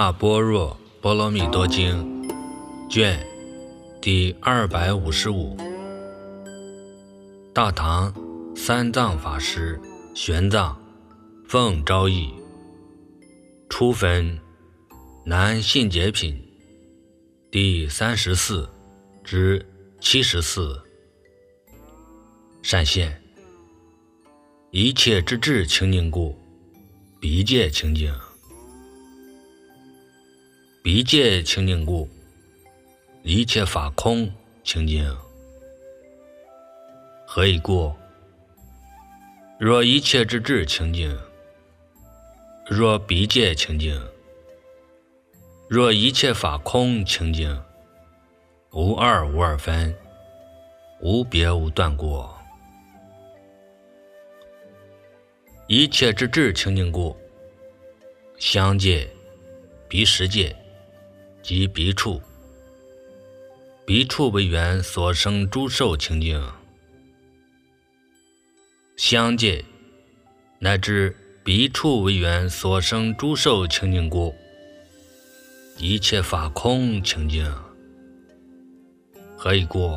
大般若波罗蜜多经卷第255，大唐三藏法师玄奘奉诏译，初分南信解品第34至74。善现一切之智清净故，彼界清净；彼界清净故，一切法空清净。何以故？若一切之智清净，若彼界清净，若一切法空清净，无二无二分，无别无断过。一切之智清净故，相界、彼识界及彼处，彼处为缘所生诸受清净。相界乃至彼处为缘所生诸受清净故，一切法空清净。何以故？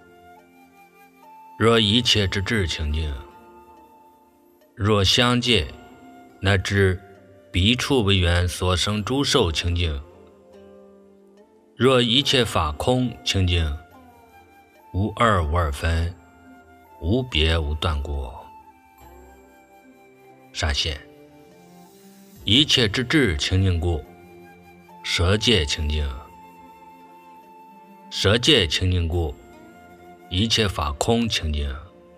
若一切之智清净，若相界乃至彼处为缘所生诸受清净，若一切法空清净，无二无二分，无别无断过。善现一切之智清净故，舍界清净；舍界清净故，一切法空清净。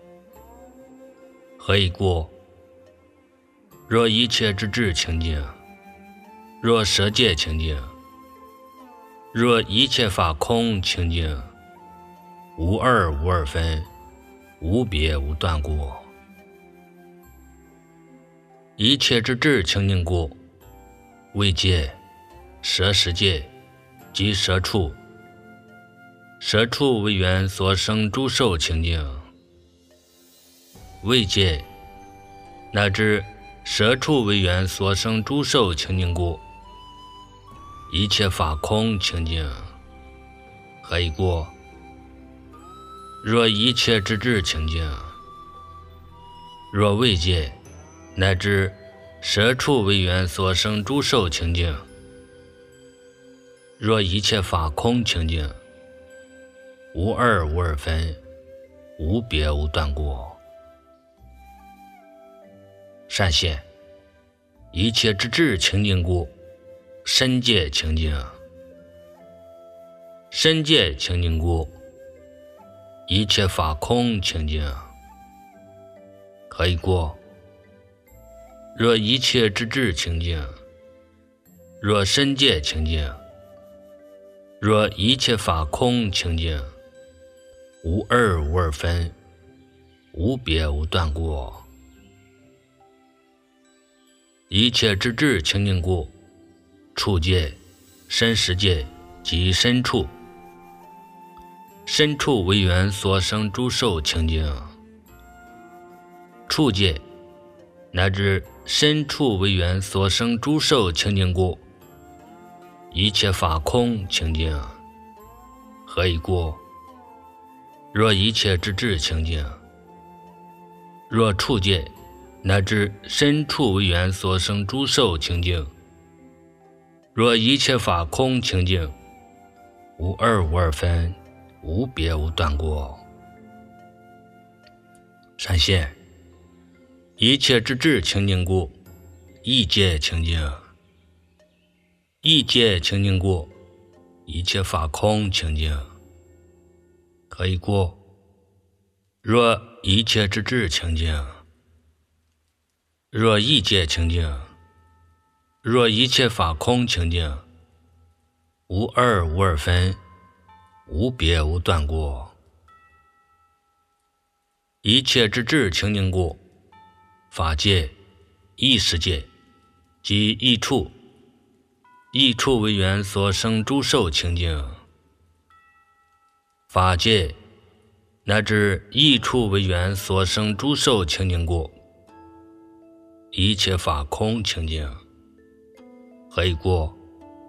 何以故？若一切之智清净，若舍界清净，若一切法空清净，无二无二分，无别无断过。一切之智清净故，为界、舍识界及舍处，舍处为缘所生诸受清净。为界乃至舍处为缘所生诸受清净故，一切法空清净。何以故？若一切之智清净，若为界乃至舍处为缘所生诸受清净，若一切法空清净，无二无二分，无别无断过。善现一切之智清净故，身界清净；身界清净故，一切法空清净。何以故？若一切之智清净，若身界清净，若一切法空清净，无二无二分，无别无断过。一切之智清净故，处界、身识界及身处，身处为缘所生诸受清净。处界乃至身处为缘所生诸受清净故，一切法空清净。何以故？若一切之智清净，若处界乃至身处为缘所生诸受清净，若一切法空清净，无二无二分，无别无断过。善现一切之智清净故，意界清净；意界清净故，一切法空清净。何以故？若一切之智清净，若意界清净，若一切法空清净，无二无二分，无别无断过。一切之智清净故，法界、意识界及意处，意处为缘所生诸受清净。法界乃至意处为缘所生诸受清净故，一切法空清净。何以故？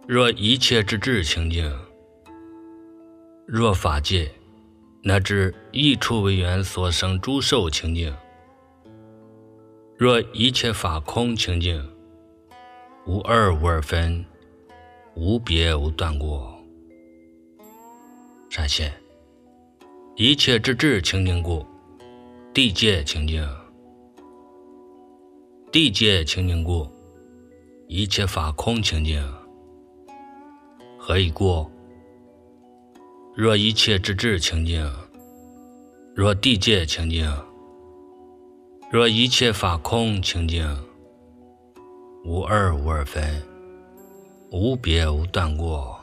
若一切之智清净，若法界乃至一处为缘所生诸受清净，若一切法空清净，无二无二分，无别无断过。闪现一切之智清净故，地界清净；地界清净故，一切法空清净。何以故？若一切之智清净，若地界清净，若一切法空清净，无二无二分，无别无断过。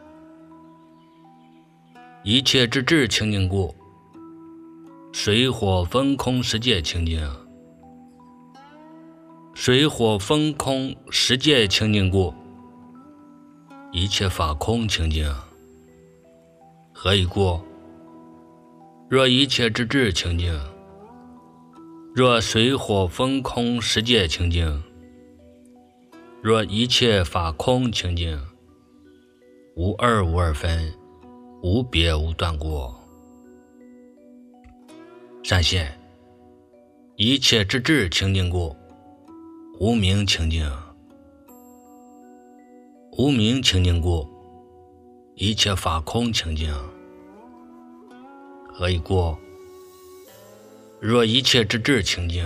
一切之智清净故，水火风空十界清净；水火风空十界清净故，一切法空清净。何以故？若一切之智清净，若水火风空十界清净，若一切法空清净，无二无二分，无别无断过。闪现一切之智清净故，无明清净；无明清净故，一切法空清净。何以故？若一切之智清净，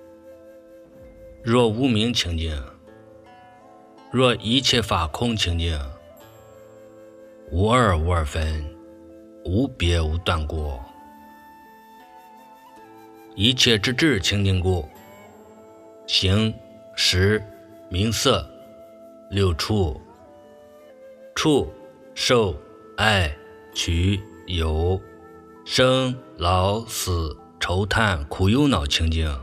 若无明清净，若一切法空清净，无二无二分，无别无断过。一切之智清净故，形识名色六处，处受爱取有生老死愁叹苦忧恼清净。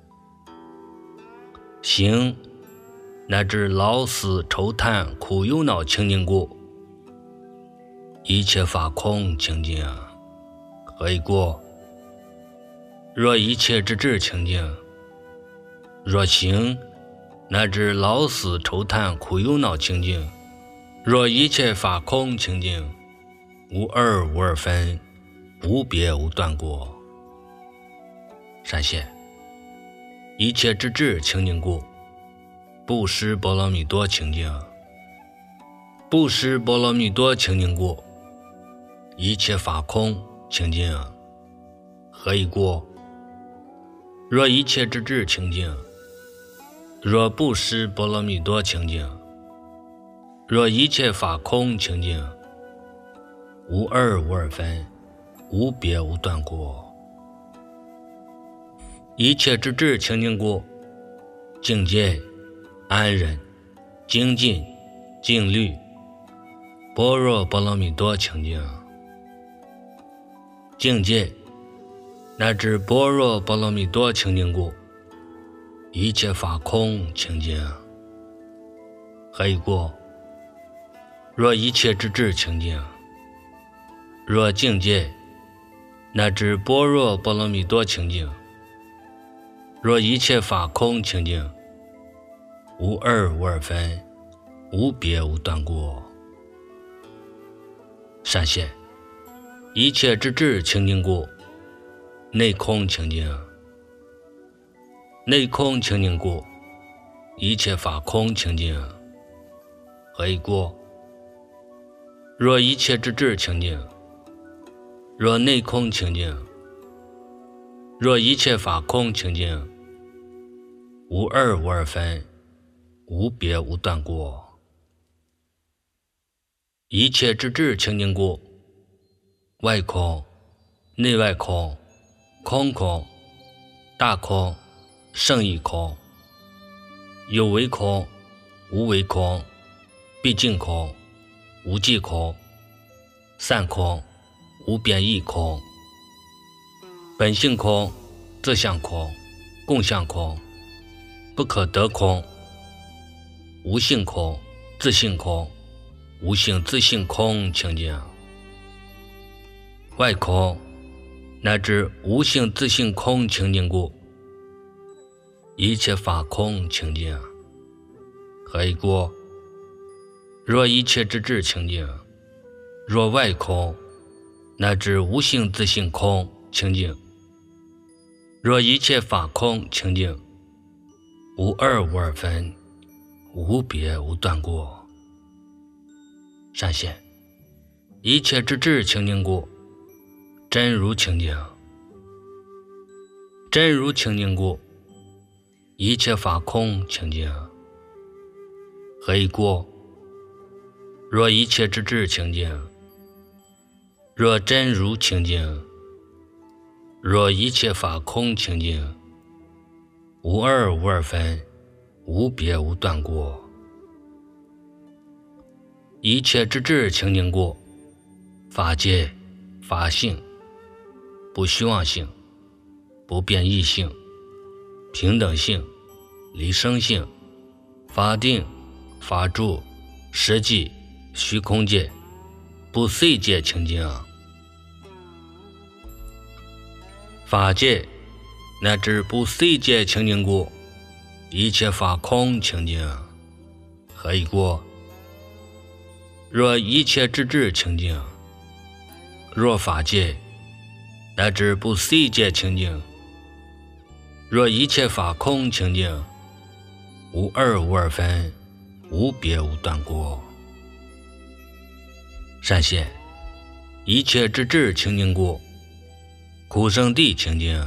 行乃至老死愁叹苦忧恼清净故，一切法空清净。何以故？若一切之智清净，若行乃至老死愁叹苦忧恼清净，若一切法空清净，无二无二分，无别无断过。闪现一切之智清净故，布施波罗蜜多清净；布施波罗蜜多清净故，一切法空清净。何以故？若一切之智清净，若布施波罗蜜多清净，若一切法空清净，无二无二分，无别无断过。一切之智清净故，境界安忍精进静虑般若波罗蜜多清净。境界乃至般若波罗蜜多清净故，一切法空清净。何以故？若一切之智清净，若境界乃至般若波罗蜜多清净，若一切法空清净，无二无二分，无别无断过。闪现一切之智清净故，内空清净；内空清净故，一切法空清净。何以故？若一切之智清净，若内空清净，若一切法空清净，无二无二分，无别无断过。一切之智清净故，外空内外空空空大空胜义空，有为空无为空毕竟空无际空散空无边义空本性空自相空共相空不可得空无性空自性空无性自性空清净。外空乃至无性自性空清净故，一切法空清净。何以故？ 若一切之智清净，若外空，乃至无性自性空清净，若一切法空清净，无二无二分，无别无断过。善现一切之智清净故，真如清净。真如清净故，一切法空清净。何以故？若一切之智清净，若真如清净，若一切法空清净，无二无二分，无别无断过。一切之智清净故，法界、法性、不虚妄性、不变异性、平等性、离生性、法定、法住、实际、虚空界、不碎界清净。法界乃至不碎界清净故，一切法空清净。何以故？若一切之智清净，若法界乃至不碎界清净，若一切法空清净，无二无二分，无别无断过。善现一切之智清净故，苦圣地清净。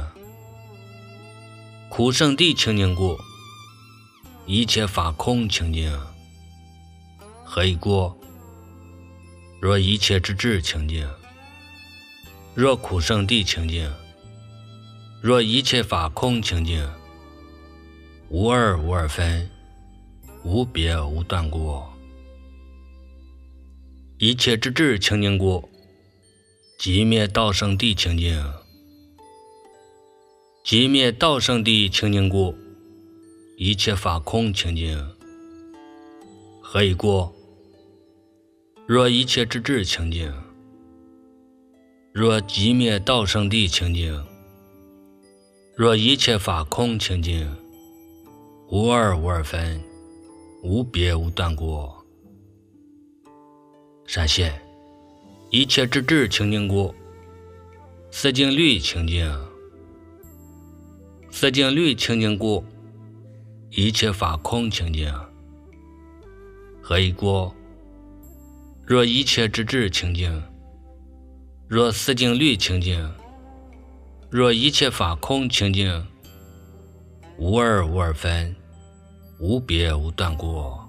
苦圣地清净故，一切法空清净。何以故？若一切之智清净，若苦圣地清净，若一切法空清净，无二无二分，无别无断过。一切之智清净故，寂灭道圣地清净。寂灭道圣地清净故，一切法空清净。何以故？若一切之智清净，若寂灭道圣地清净，若一切法空清净，无二无二分，无别无断过。善现一切之智清净故，四净律清净。四净律清净故，一切法空清净。何以故？若一切之智清净，若四净律清净，若一切法空清净，无二无二分，无别无断过。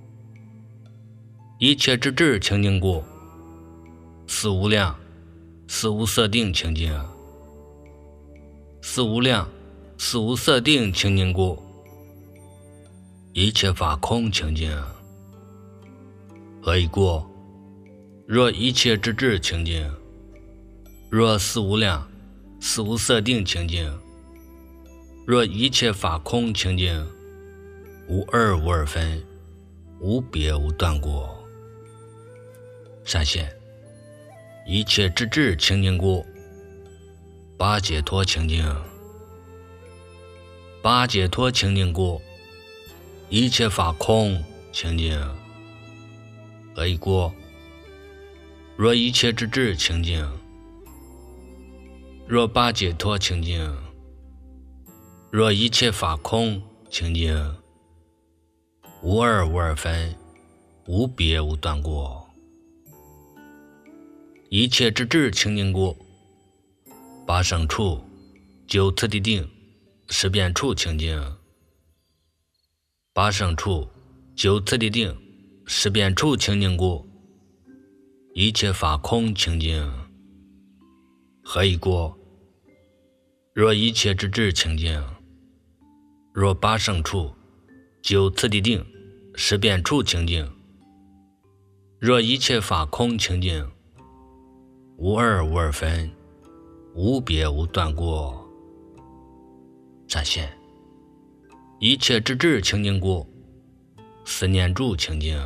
一切之智清净故，四无量、四无色定清净。四无量、四无色定清净故，一切法空清净。何以故？若一切之智清净，若四无量、四无色定清净，若一切法空清净，无二无二分，无别无断过。善现一切之智清净故，八解脱清净。八解脱清净故，一切法空清净。何以故？若一切之智清净，若八解脱清净，若一切法空清净，无二无二分，无别无断过。一切之智清净故，八胜处、九次第定、十遍处清净。八胜处、九次第定、十遍处清净故，一切法空清净。何以故？若一切之智清净，若八胜处、九次第定、十遍处清净，若一切法空清净，无二无二分，无别无断过。善现一切之智清净故，四念住清净。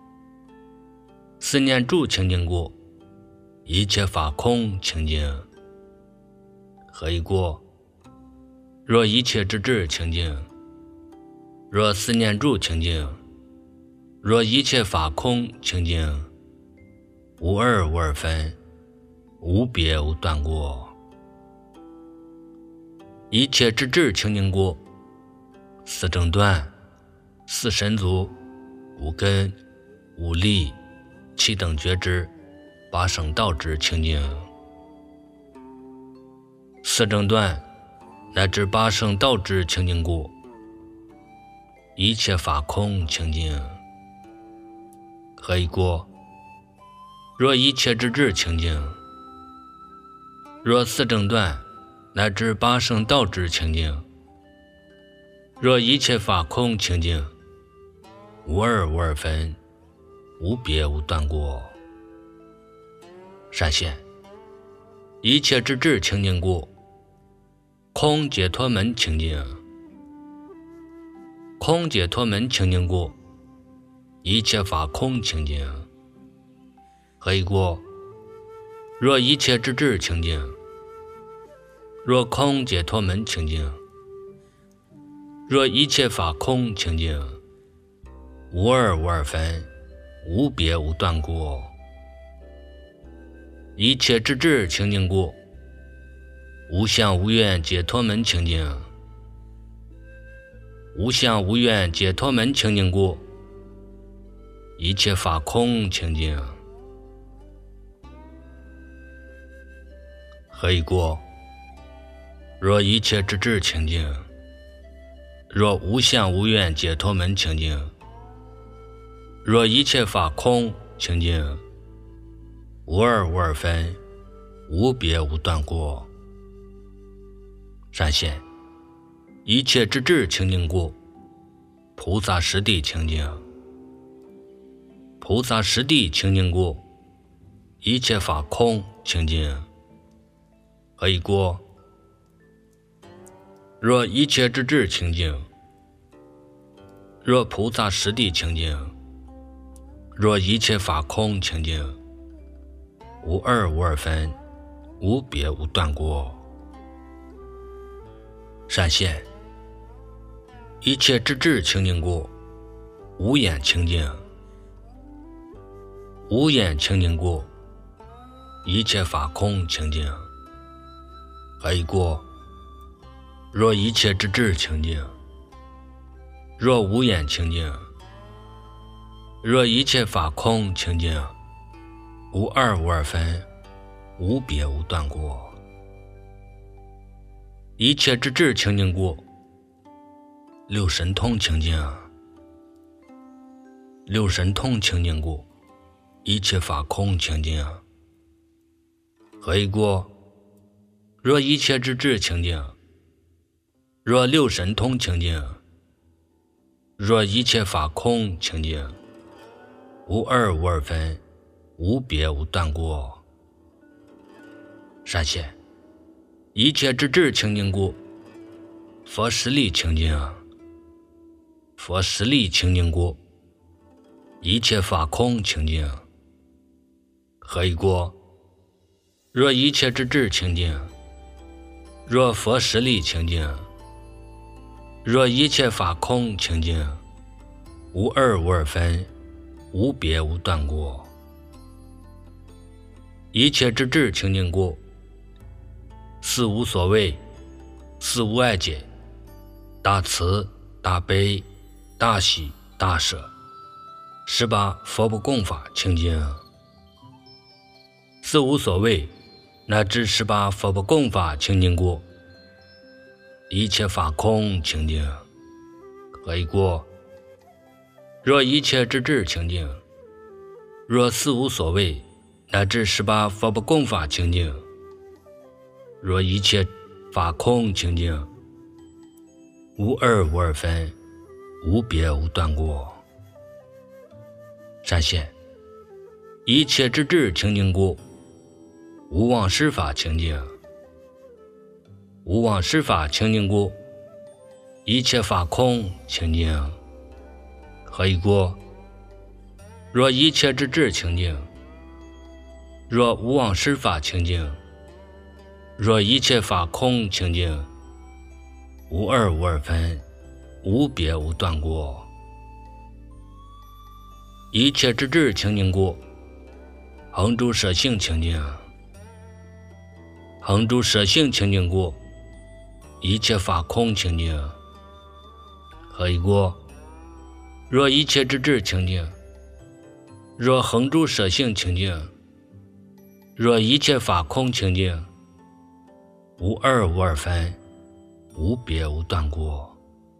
四念住清净故，一切法空清净。何以故？若一切之智清净，若四念住清净， 若一切法空清净，无二无二分，无别无断过。一切之智清净过，四正断，四神足，五根，五力，七等觉知，八圣道之清净。四正断乃至八圣道之清净过，一切法空清净。何以过？若一切之智清净，若四正断乃至八圣道之清净，若一切法空清净，无二无二分，无别无断过。闪现一切之智清净过，空解脱门清净。空解脱门清净过，一切法空清净。何以过？若一切之智清净，若空解脱门清净，若一切法空清净，无二无二分，无别无断过。一切之智清净过，无相无愿解脱门清净。无相无愿解脱门清净过，一切法空清净。何以过？若一切之智清净，若无相无愿解脱门清净，若一切法空清净，无二无二分，无别无断过。闪现一切之智清净过，菩萨实地清净。菩萨实地清净过，一切法空清净。何以过？若一切之智清净，若菩萨实地清净，若一切法空清净，无二无二分，无别无断过。闪现一切之智清净过，无眼清净。无眼清净过，一切法空清净。何以过？若一切之智清净，若无眼清净，若一切法空清净，无二无二分，无别无断过。一切之智清净过，六神通清净。六神通清净过，一切法空清净。何以过？若一切之智清净，若六神通清净，若一切法空清净，无二无二分，无别无断过。闪现一切之智清净过，佛实力清净。佛实力清净过，一切法空清净。何以过？若一切之智清净，若佛实力清净，若一切法空清净，无二无二分，无别无断过。一切之智清净过，四无所谓，四无碍解，大慈大悲大喜大舍，18佛不共法清净。四无所谓乃至18佛不共法清净过，一切法空清净。何以过？若一切之智清净，若四无所谓乃至18佛不共法清净，若一切法空清净，无二无二分，无别无断过。闪现一切之智清净过，无妄施法清净。无妄施法清净过，一切法空清净。何以过？若一切之智清净，若无妄施法清净，若一切法空清净，无二无二分，无别无断过。 一切之智清净故，恒诸舍性清净。恒诸舍性清净故，一切法空清净。何以故？若一切之智清净，若恒诸舍性清净，若一切法空清净，无二无二分，无别无断过。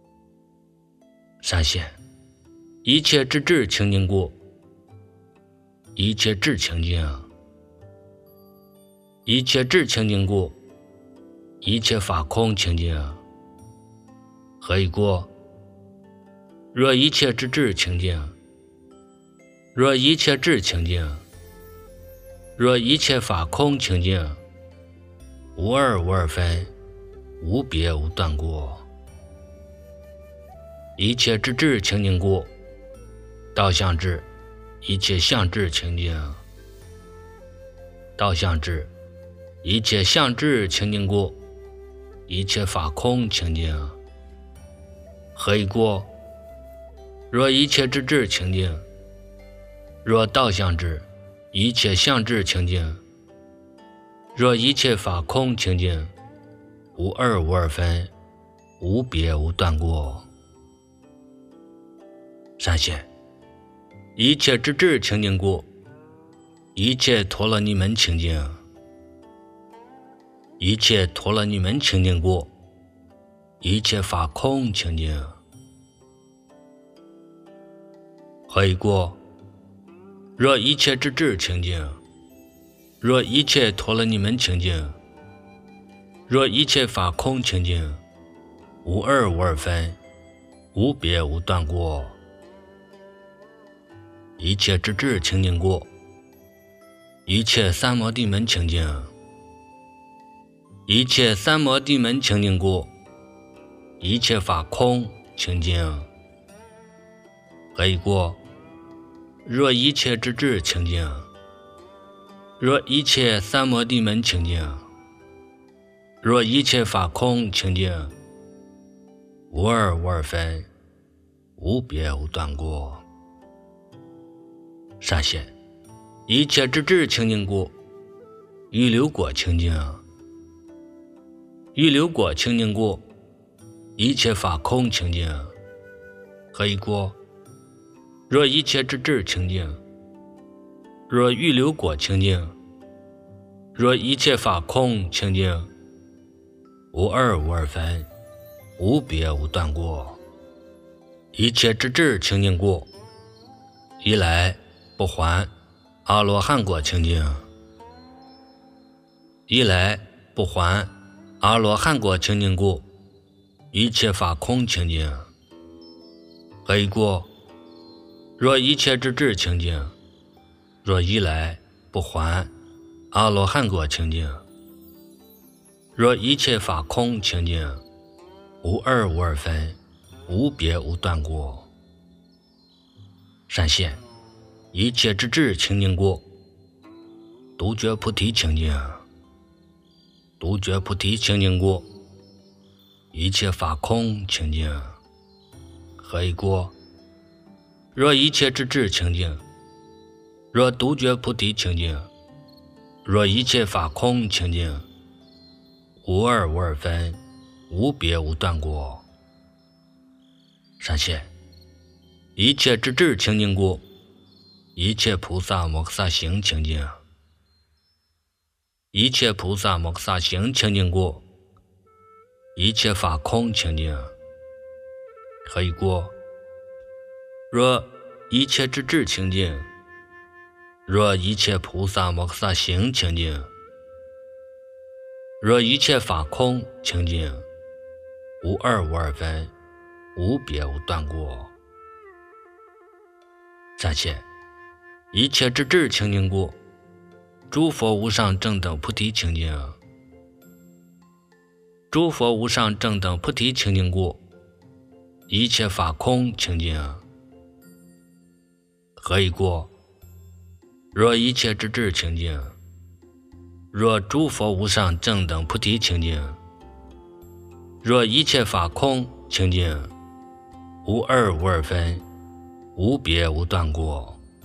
三线，一切之智清净故，一切智清净。一切智清净故，一切法空清净。何以故？若一切之智清净，若一切智清净，若一切法空清净，无二无二分，无别无断过。一切之智清净故，道相智，一切相智清净。道相智，一切相智清净故，一切法空清净。何以故？若一切之智清净，若道相智，一切相智清净，若一切法空清净，无二无二分，无别无断过。三线，一切之智清净故，一切陀罗尼门清净。一切陀罗尼门清净故，一切法空清净。何以故？若一切之智清净，若一切陀罗尼门清净，若一切法空清净，无二无二分，无别无断过。一切之智清净故，一切三摩地门清净。一切三摩地门清净故，一切法空清净。何以故？若一切之智清净，若一切三摩地门清净，若一切法空清净，无二无二分，无别无断过。三线，一切之智清净故，预流果清净。预流果清净故，一切法空清净。何以故？若一切之智清净，若预流果清净，若一切法空清净，无二无二分，无别无断过。一切之智清净故，一来不还阿罗汉果清净。一来不还阿罗汉果清净故，一切法空清净。何以故？若一切之智清净，若一来不还阿罗汉果清净，若一切法空清净，无二无二分，无别无断过。三线，一切之智清净故，独觉菩提清净。独觉菩提清净故，一切法空清净。何以故？若一切之智清净，若独觉菩提清净，若一切法空清净，无二无二分，无别无断过。三线，一切之智清净故，一切菩萨摩诃萨行清净。一切菩萨摩诃萨行清净故，一切法空清净。何以故？若一切之智清净，若一切菩萨摩诃萨行清净，若一切法空清净，无二无二分，无别无断过。三线，一切之智清净故，诸佛无上正等菩提清净。诸佛无上正等菩提清净故，一切法空清净。何以故？若一切之智清净，若诸佛无上正等菩提清净，若一切法空清净，无二无二分，无别无断过。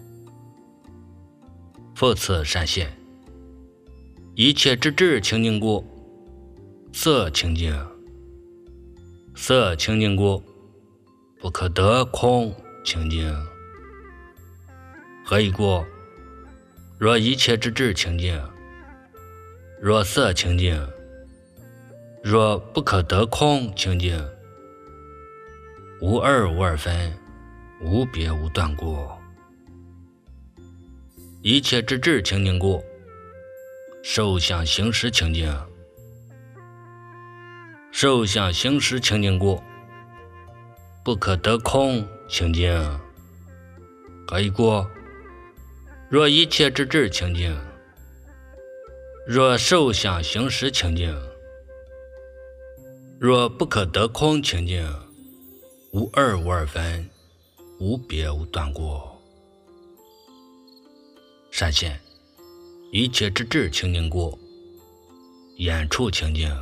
复次闪现，一切之智清净故，色清净，色清净故，不可得空清净。何以故？若一切之智清净，若色清净，若不可得空清净，无二无二分，无别无断故。一切之智清净故，受想行识清净，受想行识清净故，不可得空清净。何以故？若一切之智清净，若受想行识清净，若不可得空清净，无二无二分，无别无断故。闪现，一切之智清净故，眼处清净，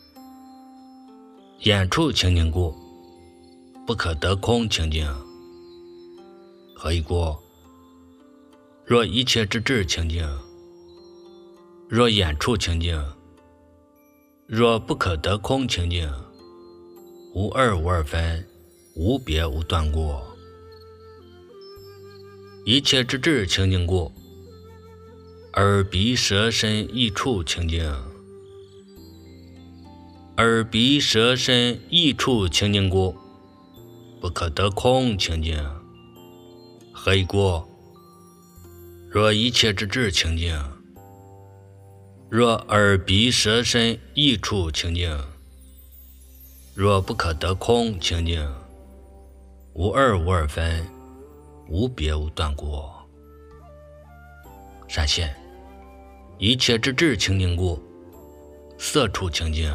眼处清净故，不可得空清净。何以故？若一切之智清净，若眼处清净，若不可得空清净，无二无二分，无别无断故。一切之智清净故，耳鼻舌身意处清净，耳鼻舌身意处清净故，不可得空清净。何以故？若一切之智清净，若耳鼻舌身意处清净，若不可得空清净，无二无二分，无别无断故。闪现，一切之智清净故，色处清净，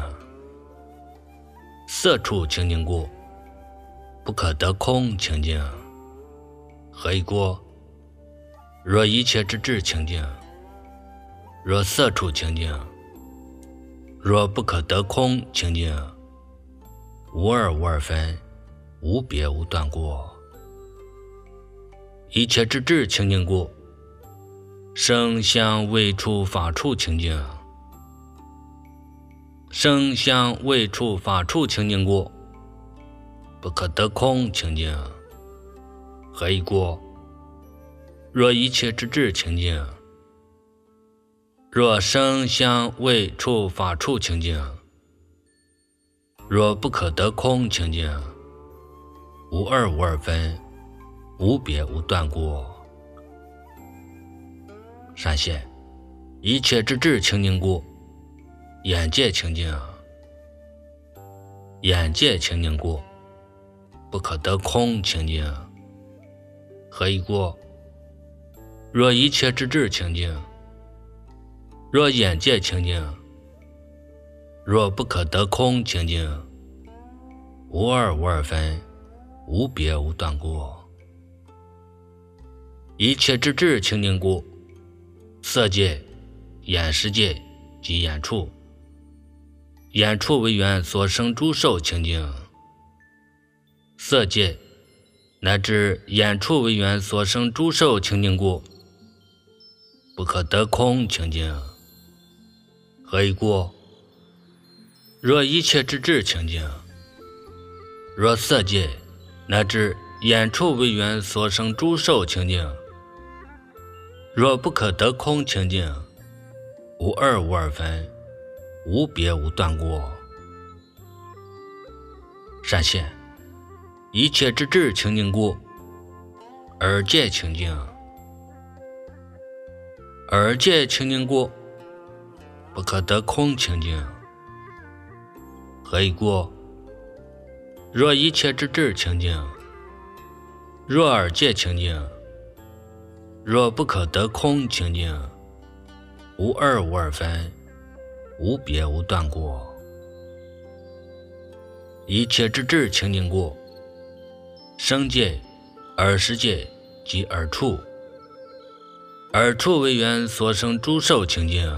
色处清净故，不可得空清净。何以故？若一切之智清净，若色处清净，若不可得空清净，无二无二分，无别无断故。一切之智清净故，声香味触法处清净，声香味触法处清净故，不可得空清净。何以故？若一切之智清净，若声香味触法处清净，若不可得空清净，无二无二分，无别无断故。闪现，一切之智清净故，眼界清净，眼界清净故，不可得空清净。何以故？若一切之智清净，若眼界清净，若不可得空清净，无二无二分，无别无断故。一切之智清净故，色界、眼识界及眼处，眼处为缘所生诸受清净，色界乃至眼处为缘所生诸受清净故，不可得空清净。何以故？若一切之智清净，若色界乃至眼处为缘所生诸受清净，若不可得空清净，无二无二分，无别无断故。闪现，一切之智清净故，耳界清净，耳界清净故，不可得空清净。何以故？若一切之智清净，若耳界清净，若不可得空清净，无二无二分，无别无断故。一切之智清净故，声界、耳识界及耳处，耳处为缘所生诸受清净，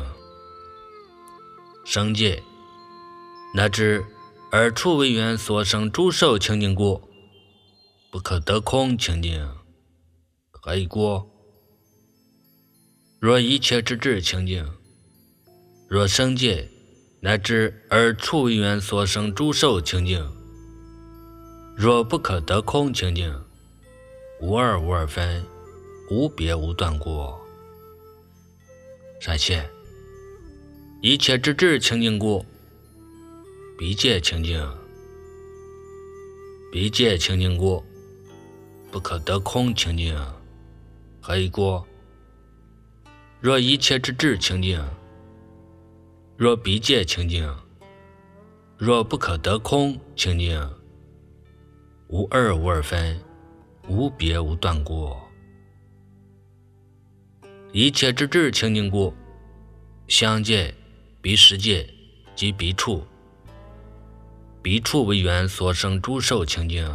声界乃至耳处为缘所生诸受清净故，不可得空清净。何以故？ 若一切之智清净，若生界乃至而处为缘所生诸受清净，若不可得空清净，无二无二分，无别无断过。善现一切之智清净故，彼界清净，彼界清净故，不可得空清净，何以故？若一切之智清净，若彼界清净，若不可得空清净，无二无二分，无别无断过。一切之智清净故，相界、彼十界及彼处，彼处为缘所生诸受清净，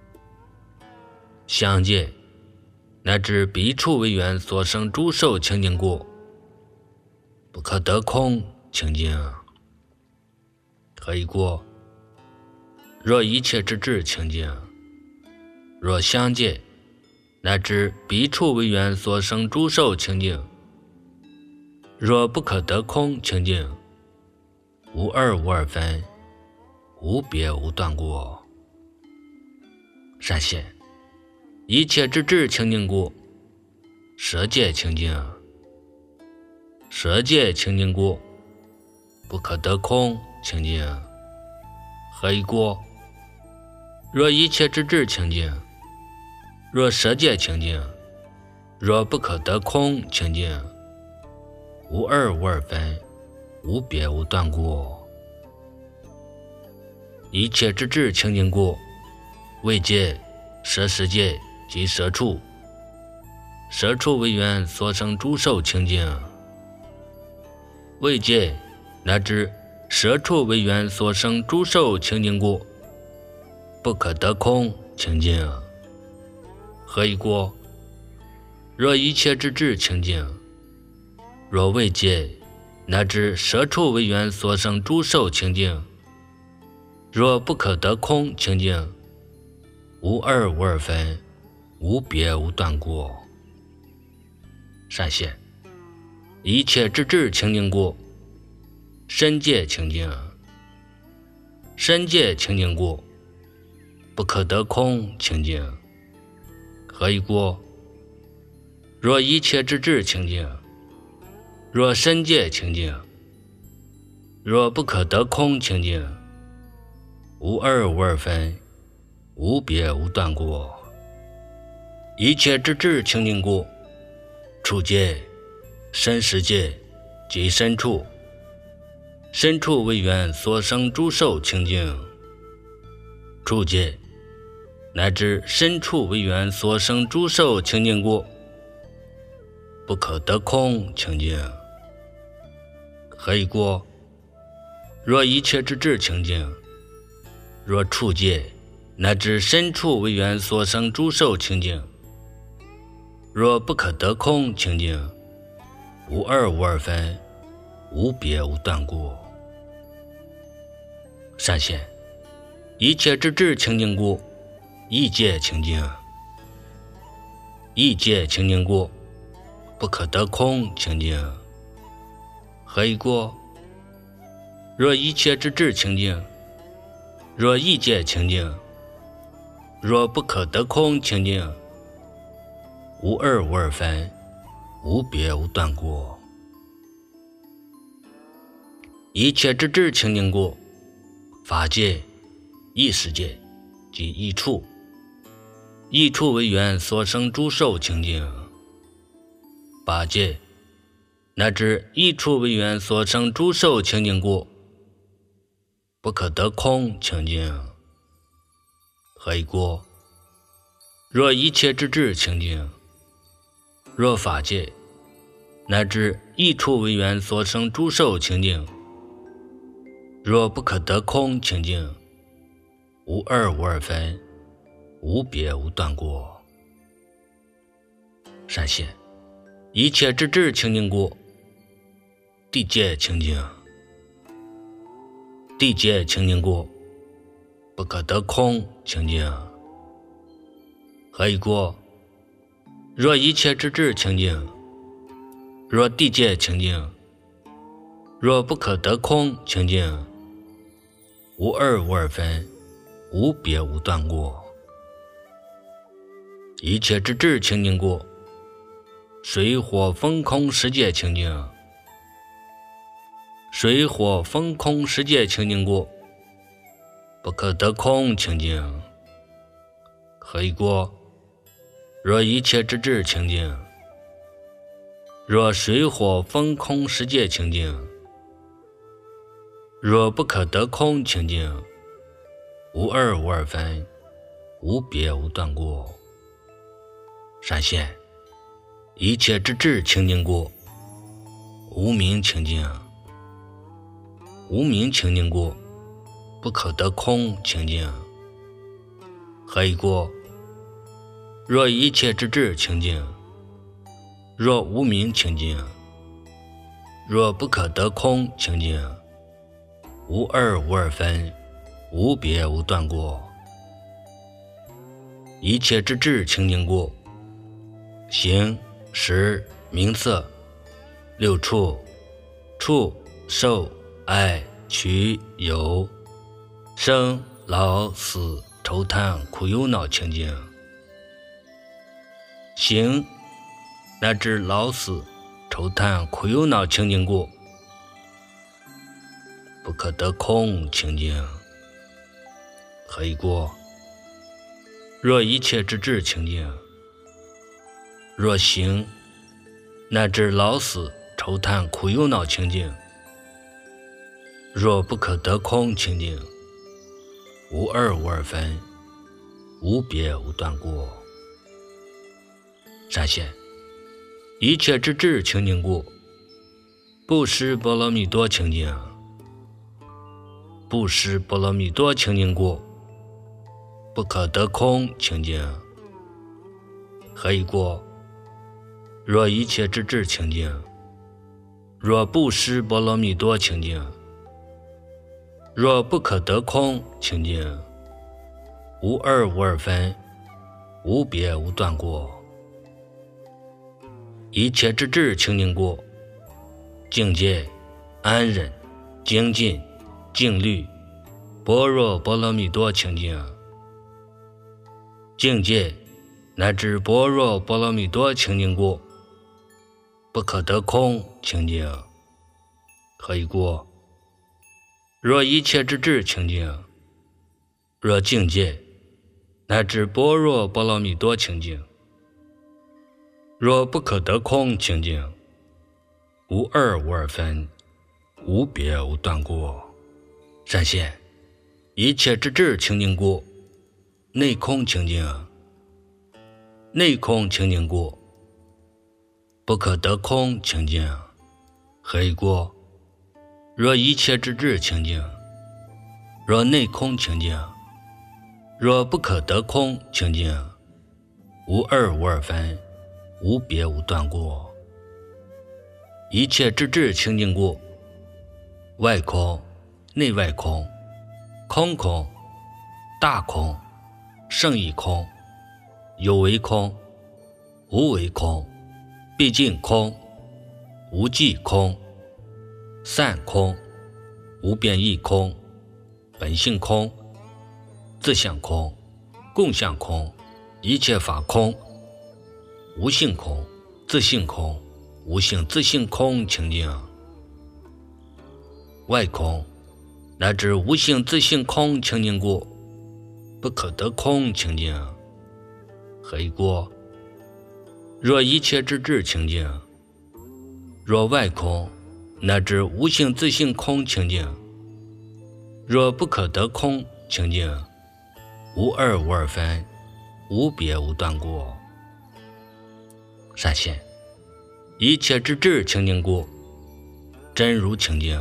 相界乃至彼处为缘所生诸受清净故，不可得空清净。何以故？若一切之智清净，若相界乃至彼处为缘所生诸受清净，若不可得空清净，无二无二分，无别无断过。善现一切之智清净故，舍界清净，舍界清净故，不可得空清净。何以故？若一切之智清净，若舍界清净，若不可得空清净，无二无二分，无别无断过。一切之智清净故，为界、舍十界及舍处，舍处为缘所生诸受清净，为界乃至舍处为缘所生诸受清净故，不可得空清净。何以故？若一切之智清净，若为界乃至舍处为缘所生诸受清净，若不可得空清净，无二无二分，无别无断过。善现一切之智清净故，身界清净，身界清净故，不可得空清净。何以故？若一切之智清净，若身界清净，若不可得空清净，无二无二分，无别无断过。一切之智清净故，处界、身十界及身处，身处为缘所生诸受清净，处界乃至身处为缘所生诸受清净故，不可得空清净。何以故？若一切之智清净，若处界乃至身处为缘所生诸受清净，若不可得空清净，无二无二分，无别无断过。善现一切之智清净故，意界清净，意界清净故，不可得空清净。何以故？若一切之智清净，若意界清净，若不可得空清净，无二无二分，无别无断过。一切之智清净故，法界、意识界及意处，意处为缘所生诸受清净，法界乃至意处为缘所生诸受清净故，不可得空清净。何以故？若一切之智清净，若法界乃至意处为缘所生诸受清净，若不可得空清净，无二无二分，无别无断过。善现一切之智清净故，地界清净，地界清净故，不可得空清净。何以故？若一切之智清净， 若地界清净，若不可得空清净，无二无二分，无别无断过。一切之智清净过，水火风空世界清净，水火风空世界清净过，不可得空清净。何以过？若一切之智清净，若水火风空世界清净，若不可得空清净，无二无二分，无别无断过。闪现一切之智清净过，无明清净，无明清净过，不可得空清净。何以过？若一切之智清净，若无明清净，若不可得空清净，无二无二分，无别无断过。一切之智清净过，形识名色六处，触受爱取有，生老死愁贪苦忧恼清净。形乃至老死愁贪苦忧恼清净过，不可得空清净。何以过？若一切之智清净，若形乃至老死愁贪苦忧恼清净，若不可得空清净，无二无二分，无别无断过。闪现一切之智清净过，布施波罗蜜多清净，布施波罗蜜多清净过，不可得空清净。何以过？若一切之智清净，若布施波罗蜜多清净，若不可得空清净，无二无二分，无别无断过。一切之智清净过，境界安忍精进静虑般若波罗蜜多清净，境界乃至般若波罗蜜多清净过，不可得空清净。何以过？若一切之智清净，若境界乃至般若波罗蜜多清净，若不可得空清净，无二无二分，无别无断过。闪现一切之智清净过，内空清净，内空清净过，不可得空清净。何以过？若一切之智清净，若内空清净，若不可得空清净，无二无二分，无别无断过。一切之智清净过，外空内外空，空空大空胜义空，有为空无为空，毕竟空无际空，散空无变异空，本性空自相空，共相空，一切法空，无性空自性空，无性自性空清净。外空乃至无性自性空清净过，不可得空清净。何以过？若一切之智清净，若外空乃至无性自性空清净，若不可得空清净，无二无二分，无别无断过。闪现一切之智清净过，真如清净，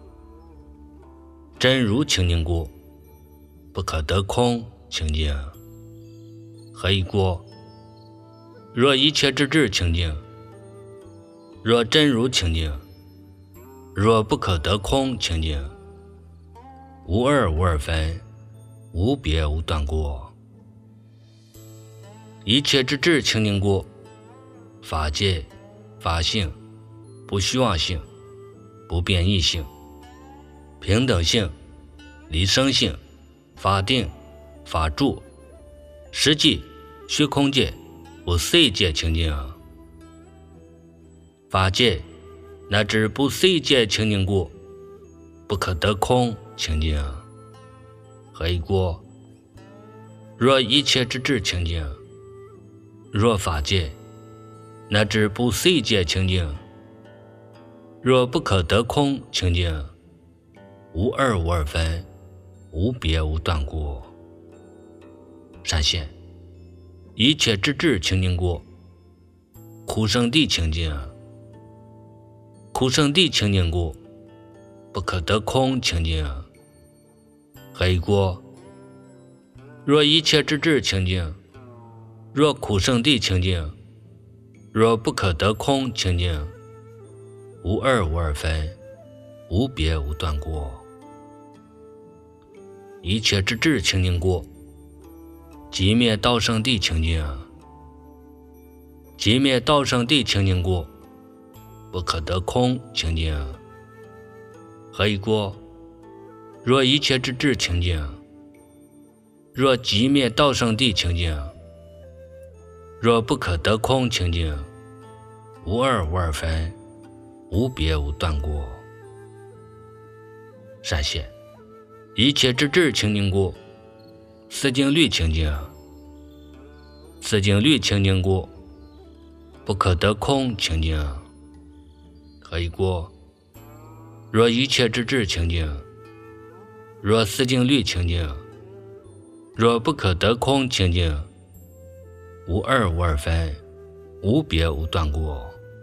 真如清净过，不可得空清净。何以过？若一切之智清净，若真如清净，若不可得空清净，无二无二分，无别无断过。一切之智清净过，法界法性不虚妄性、不变异性、平等性、离生性、法定、法住、实际、虚空界、不随界清净，法界乃至不随界清净故，不可得空清净。何以故？若一切之智清净，若法界乃至不随界清净，若不可得空清净，无二无二分，无别无断故。闪现一切之智清净故，苦生地清净，苦生地清净故，不可得空清净。何以故？若一切之智清净，若苦生地清净，若不可得空清净，无二无二分，无别无断故。一切之智清净故，寂灭道生地清净，寂灭道生地清净故，不可得空清净。何以故？若一切之智清净，若寂灭道生地清净，若不可得空清净，无二无二分，无别无断故。闪现一切之智清净故，四境律清净，四境律清净故，不可得空清净。何以故？若一切之智清净，若四境律清净，若不可得空清净，无二无二分，无别无断故。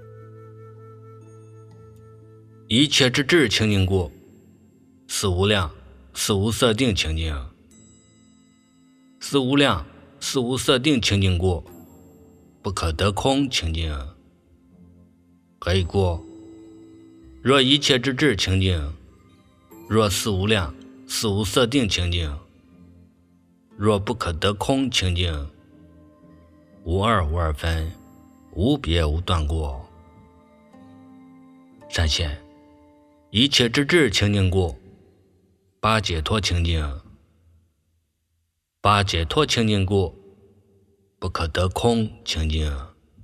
一切之智清净故，四无量、四无色定清净，四无量、四无色定清净故，不可得空清净。何以故？若一切之智清净，若四无量、四无色定清净，若不可得空清净，无二无二分，无别无断故。闪现一切之智清净故，八解脱清净，八解脱清净故，不可得空清净。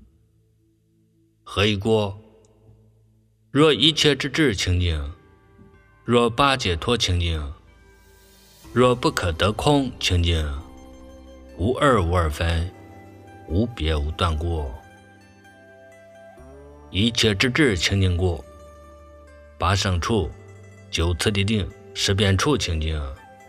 何以故？若一切之智清净，若八解脱清净，若不可得空清净，无二无二分，无别无断故。一切之智清净故，八胜处、九次第定、十遍处清净，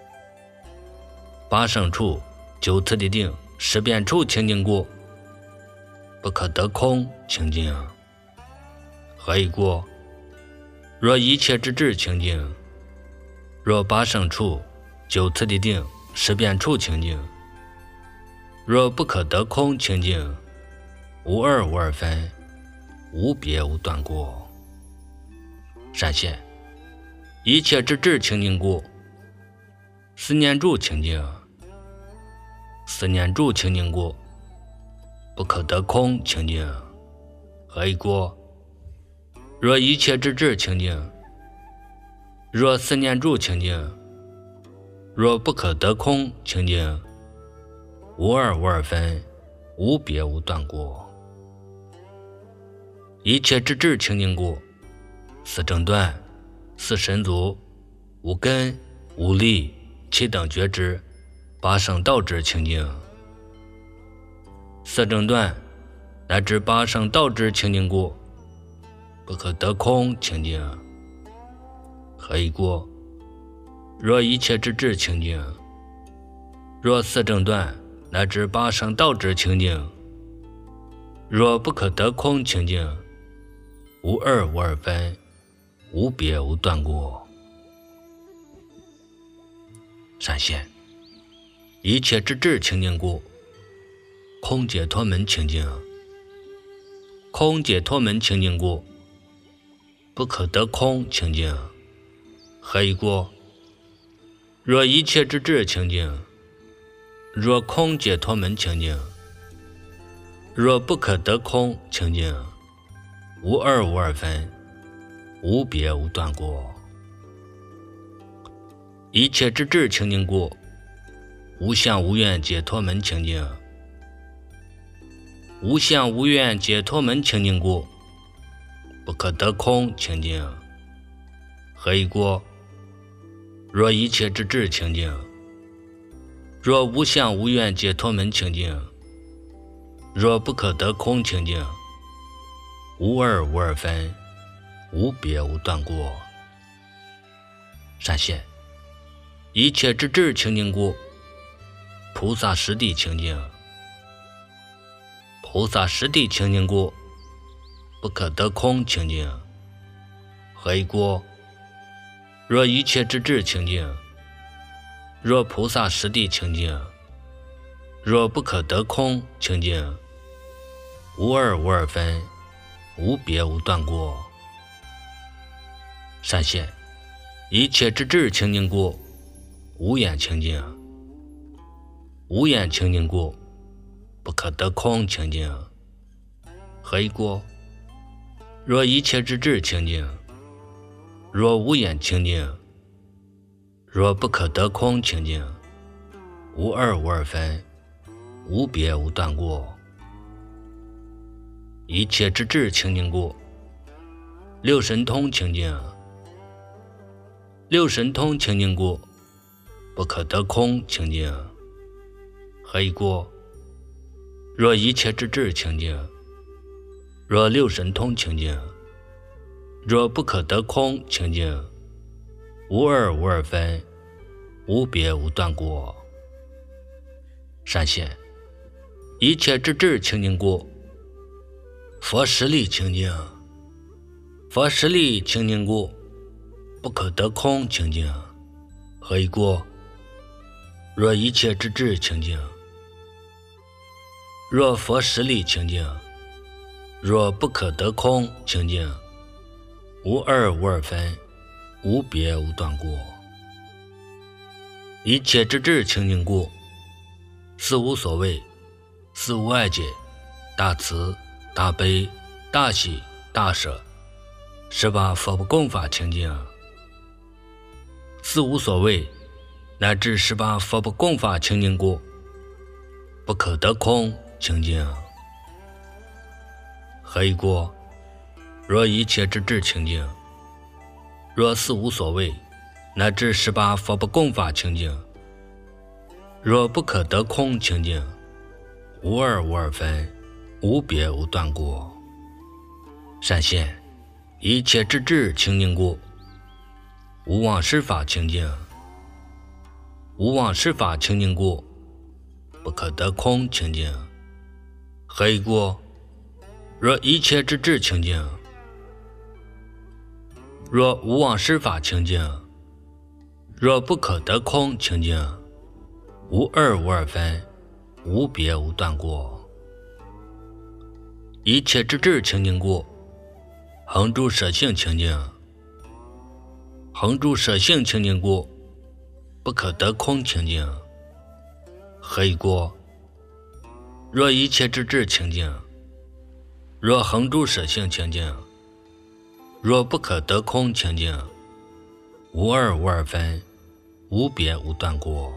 八胜处、九次第定、十遍处清净故，不可得空清净。何以故？若一切之智清净，若八胜处、九次第定、十遍处清净，若不可得空清净，无二无二分，无别无断故。闪现一切之智清净故，四念住清净，四念住清净故，不可得空清净。何以故？若一切之智清净，若四念住清净，若不可得空清净，无二无二分，无别无断故。一切之智清净故，四正断、四神足、无根、无力、七等觉知、八圣道智清净，四正断乃至八圣道智清净故，不可得空清净。何以故？若一切之智清净，若四正断乃至八圣道智清净，若不可得空清净，无二无二分，无别无断故。闪现一切之智清净故，空解脱门清净，空解脱门清净故，不可得空清净。何以故？若一切之智清净，若空解脱门清净，若不可得空清净，无二无二分， 无别无断过。一切之智清净过，无相无愿解脱门清净。无相无愿解脱门清净过，不可得空清净。何以过？若一切之智清净，若无相无愿解脱门清净，若不可得空清净，无二无二分，无别无断过。闪现一切之智清净过，菩萨实地清净。菩萨实地清净过，不可得空清净。何以过？若一切之智清净，若菩萨实地清净，若不可得空清净，无二无二分，无别无断过。闪现一切之智清净过，无眼清净。无眼清净过，不可得空清净。何以过？若一切之智清净，若无眼清净，若不可得空清净，无二无二分，无别无断过。一切之智清净过，六神通清净。六神通清净过，不可得空清净。何以过？若一切之智清净，若六神通清净，若不可得空清净，无二无二分，无别无断过。闪现一切之智清净过，佛实力清净。佛实力清净过，不可得空清净。何以过？若一切之智清净，若佛实力清净，若不可得空清净，无二无二分，无别无断过。一切之智清净过，四无所谓，四无碍解，大慈大悲大喜大舍，是把佛不共法清净。四无所谓乃至十八佛不共法清净过，不可得空清净。何以过？若一切之智清净，若四无所谓乃至十八佛不共法清净，若不可得空清净，无二无二分，无别无断过。闪现一切之智清净过，无妄施法清净。无妄施法清净过，不可得空清净。何以过？若一切之智清净，若无妄施法清净，若不可得空清净，无二无二分，无别无断过。一切之智清净过，恒住舍性清净。恒住舍性清净过，不可得空清净。何以过？若一切之智清净，若恒住舍性清净，若不可得空清净，无二无二分，无别无断过。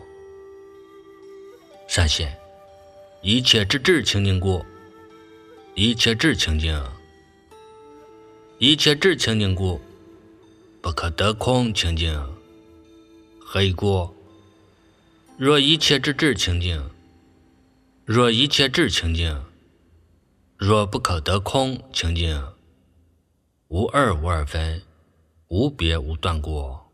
闪现一切之智清净过，一切智清净。一切智清净过，不可得空清净。何以过？若一切之智清净，若一切智清净，若不可得空清净，无二无二分，无别无断过。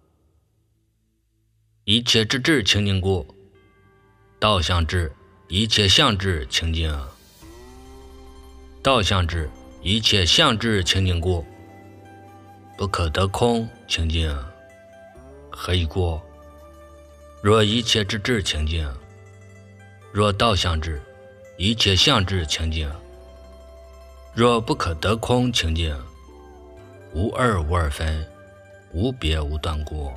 一切之智清净过，道相智一切相智清净。道相智一切相智清净过，不可得空清净。何以过？若一切之智清净，若道相智一切相智清净，若不可得空清净，无二无二分，无别无断过。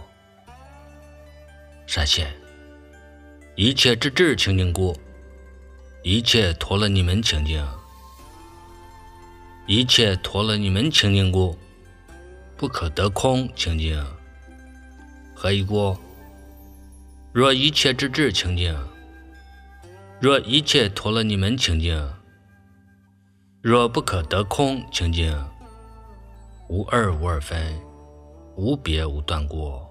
闪现一切之智清净过，一切陀罗尼门清净。一切陀罗尼门清净过， 不可得空清净。何以故？若一切之智清净，若一切陀罗尼门清净，若不可得空清净，无二无二分，无别无断过。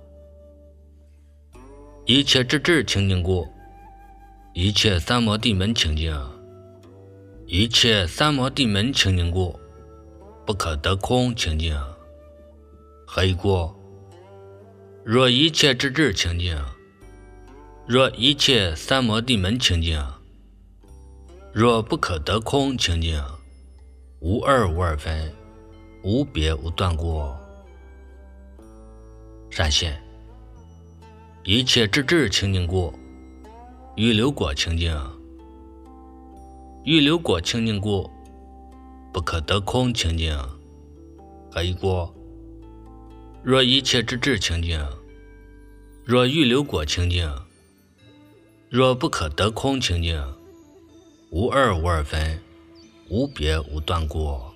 一切之智清净故，一切三摩地门清净，一切三摩地门清净故，不可得空清净。何以故？若一切之智清净，若一切三摩地门清净，若不可得空清净，无二无二分，无别无断过。善现，一切之智清净故，预流果清净，预流果清净故，不可得空清净。何以故？若一切之智清净，若预流果清净，若不可得空清净，无二无二分，无别无断过。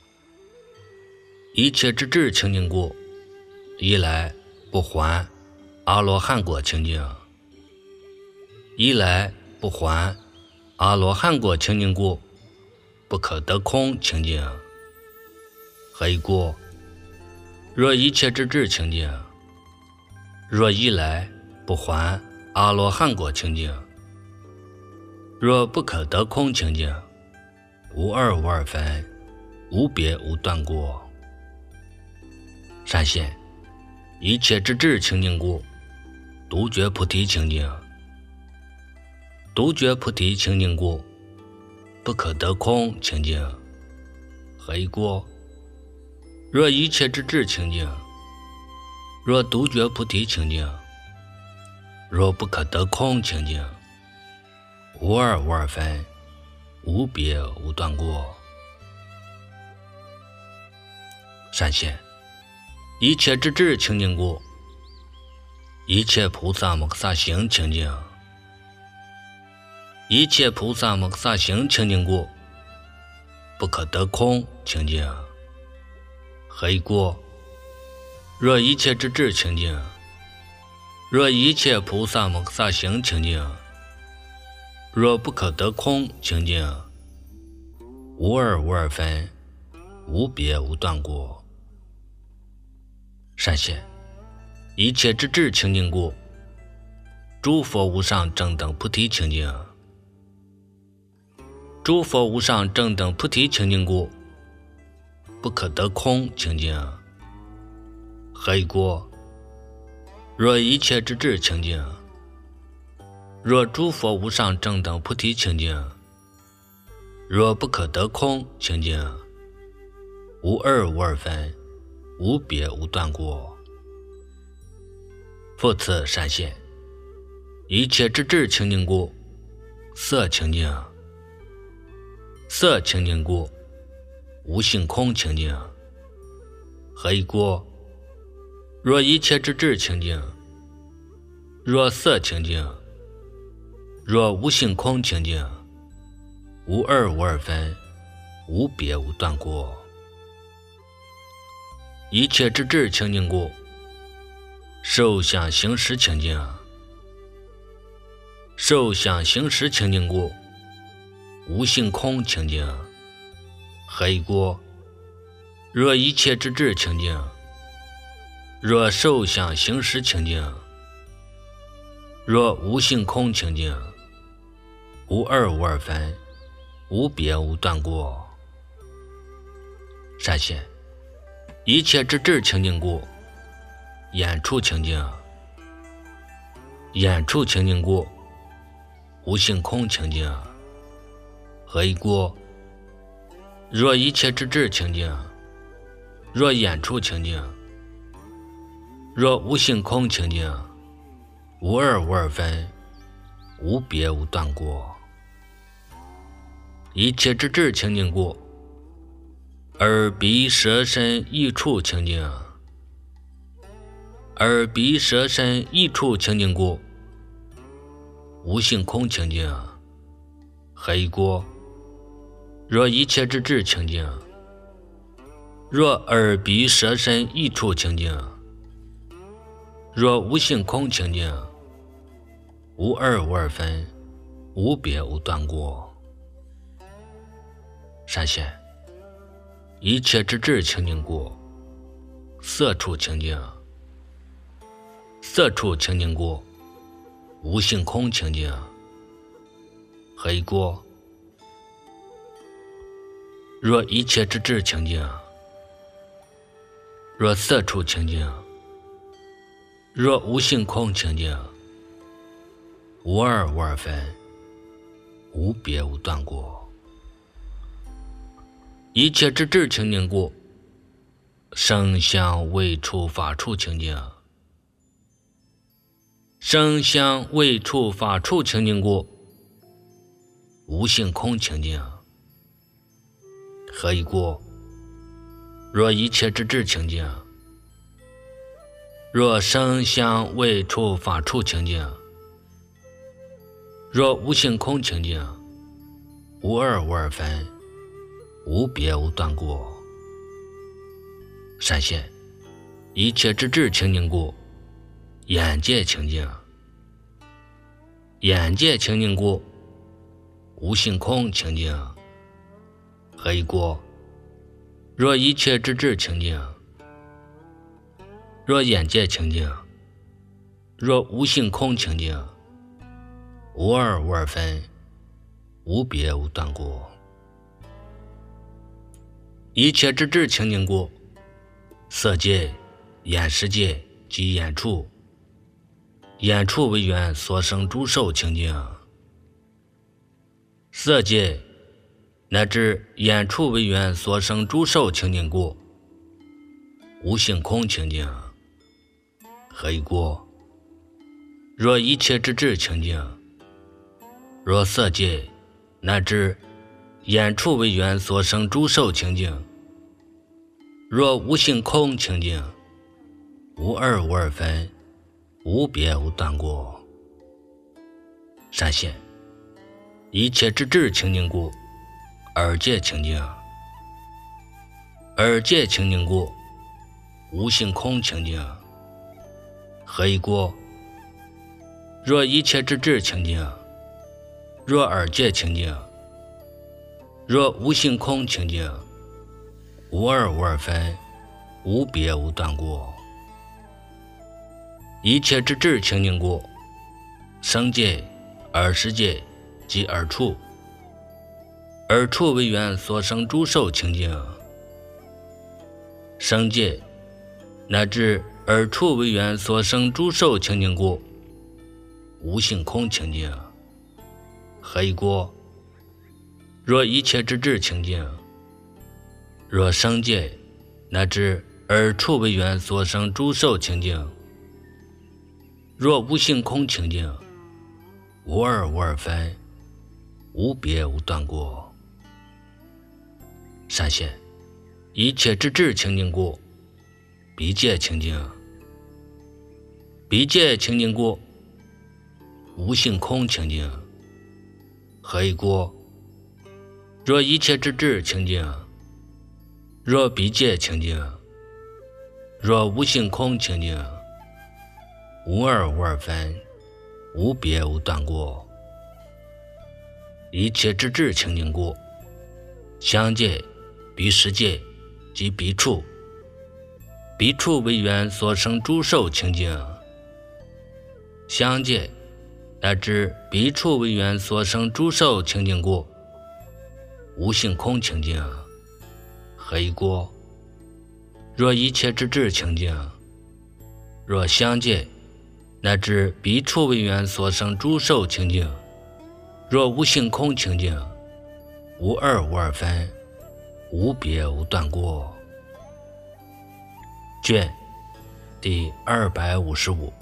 一切之智清净故，一来不还阿罗汉果清净，一来不还阿罗汉果清净故，不可得空清净。何以故？若一切之智清净，若一来不还阿罗汉果清净，若不可得空清净，无二无二分，无别无断过。善现，一切之智清净故，独觉菩提清净，独觉菩提清净故，不可得空清净。何以故？若一切之智清净，若独觉菩提清净，若不可得空清净，无二无二分，无别无断过。善现，一切之智清净故，一切菩萨摩诃萨行清净，一切菩萨摩诃萨行清净故，不可得空清净。何以故？若一切之智清净，若一切菩萨摩诃萨行清净，若不可得空清净，无二无二分，无别无断过。善现，一切之智清净故，诸佛无上正等菩提清净，诸佛无上正等菩提清净故，不可得空清净。何以故？若一切之智清净，若诸佛无上正等菩提清净，若不可得空清净，无二无二分，无别无断过。复次善现，一切之智清净故，色清净，色清净故，无性空清净。何以故？若一切之智清净，若色清净，若无性空清净，无二无二分，无别无断过。一切之智清净故，受想行识清净，受想行识清净故，无性空清净。何以故？若一切之智清净，若受想行识清净，若无性空清净，无二无二分，无别无断过。善现，一切之智清净故，眼处清净，眼处清净故，无性空清净。何以故？若一切之智清净，若眼处清净，若无性空清净，无二无二分，无别无断过。一切之智清净故，耳鼻舌身意处清净，耳鼻舌身意处清净故，无性空清净。何以故？若一切之智清净， 若耳鼻舌身一处清净，若无性空清净，无二无二分，无别无断过。闪现一切之智清净过，色处清净，色处清净过，无性空清净，何以过？若一切之智清净，若色处清净，若无性空清净，无二无二分，无别无断过。一切之智清净过，声香味触法处清净，声香味触法处清净过，无性空清净，何以过？若一切之智清净，若声香味触法处清净，若无性空清净，无二无二分，无别无断过。闪现一切之智清净过，眼界清净，眼界清净过，无性空清净，何以过？若一切之智清净，若眼界清净，若无性空清净，无二无二分，无别无断过。一切之智清净过，色界、眼识界及眼处，眼处为缘所生诸受清净，色界乃至眼处为缘所生诸受清净过，无性空清净，何以过？若一切之智清净，若色界乃至眼处为缘所生诸受清净，若无性空清净，无二无二分，无别无断过。闪现一切之智清净过，耳界清净，耳界清净过，无性空清净，何以过？若一切之智清净，若耳界清净，若无性空清净，无二无二分，无别无断过。一切之智清净过，声界、耳识界及耳处，耳处为缘所生诸受清净，声界乃至耳处为缘所生诸受清净过，无性空清净，何以过？若一切之智清净，若声界乃至耳处为缘所生诸受清净，若无性空清净，无二无二分，无别无断过。闪现一切之智清净过，鼻界清净，鼻界清净过，无性空清净，何以过？若一切之智清净，若鼻界清净，若无性空清净，无二无二分，无别无断过。一切之智清净过，香界、鼻识界及鼻处，鼻处为缘所生诸受清净，香界乃至鼻处为缘所生诸受清净过，无性空清净，何以过？若一切之智清净，若香界乃至鼻处为缘所生诸受清净，若无性空清净，无二无二分，无别无断过。卷第255。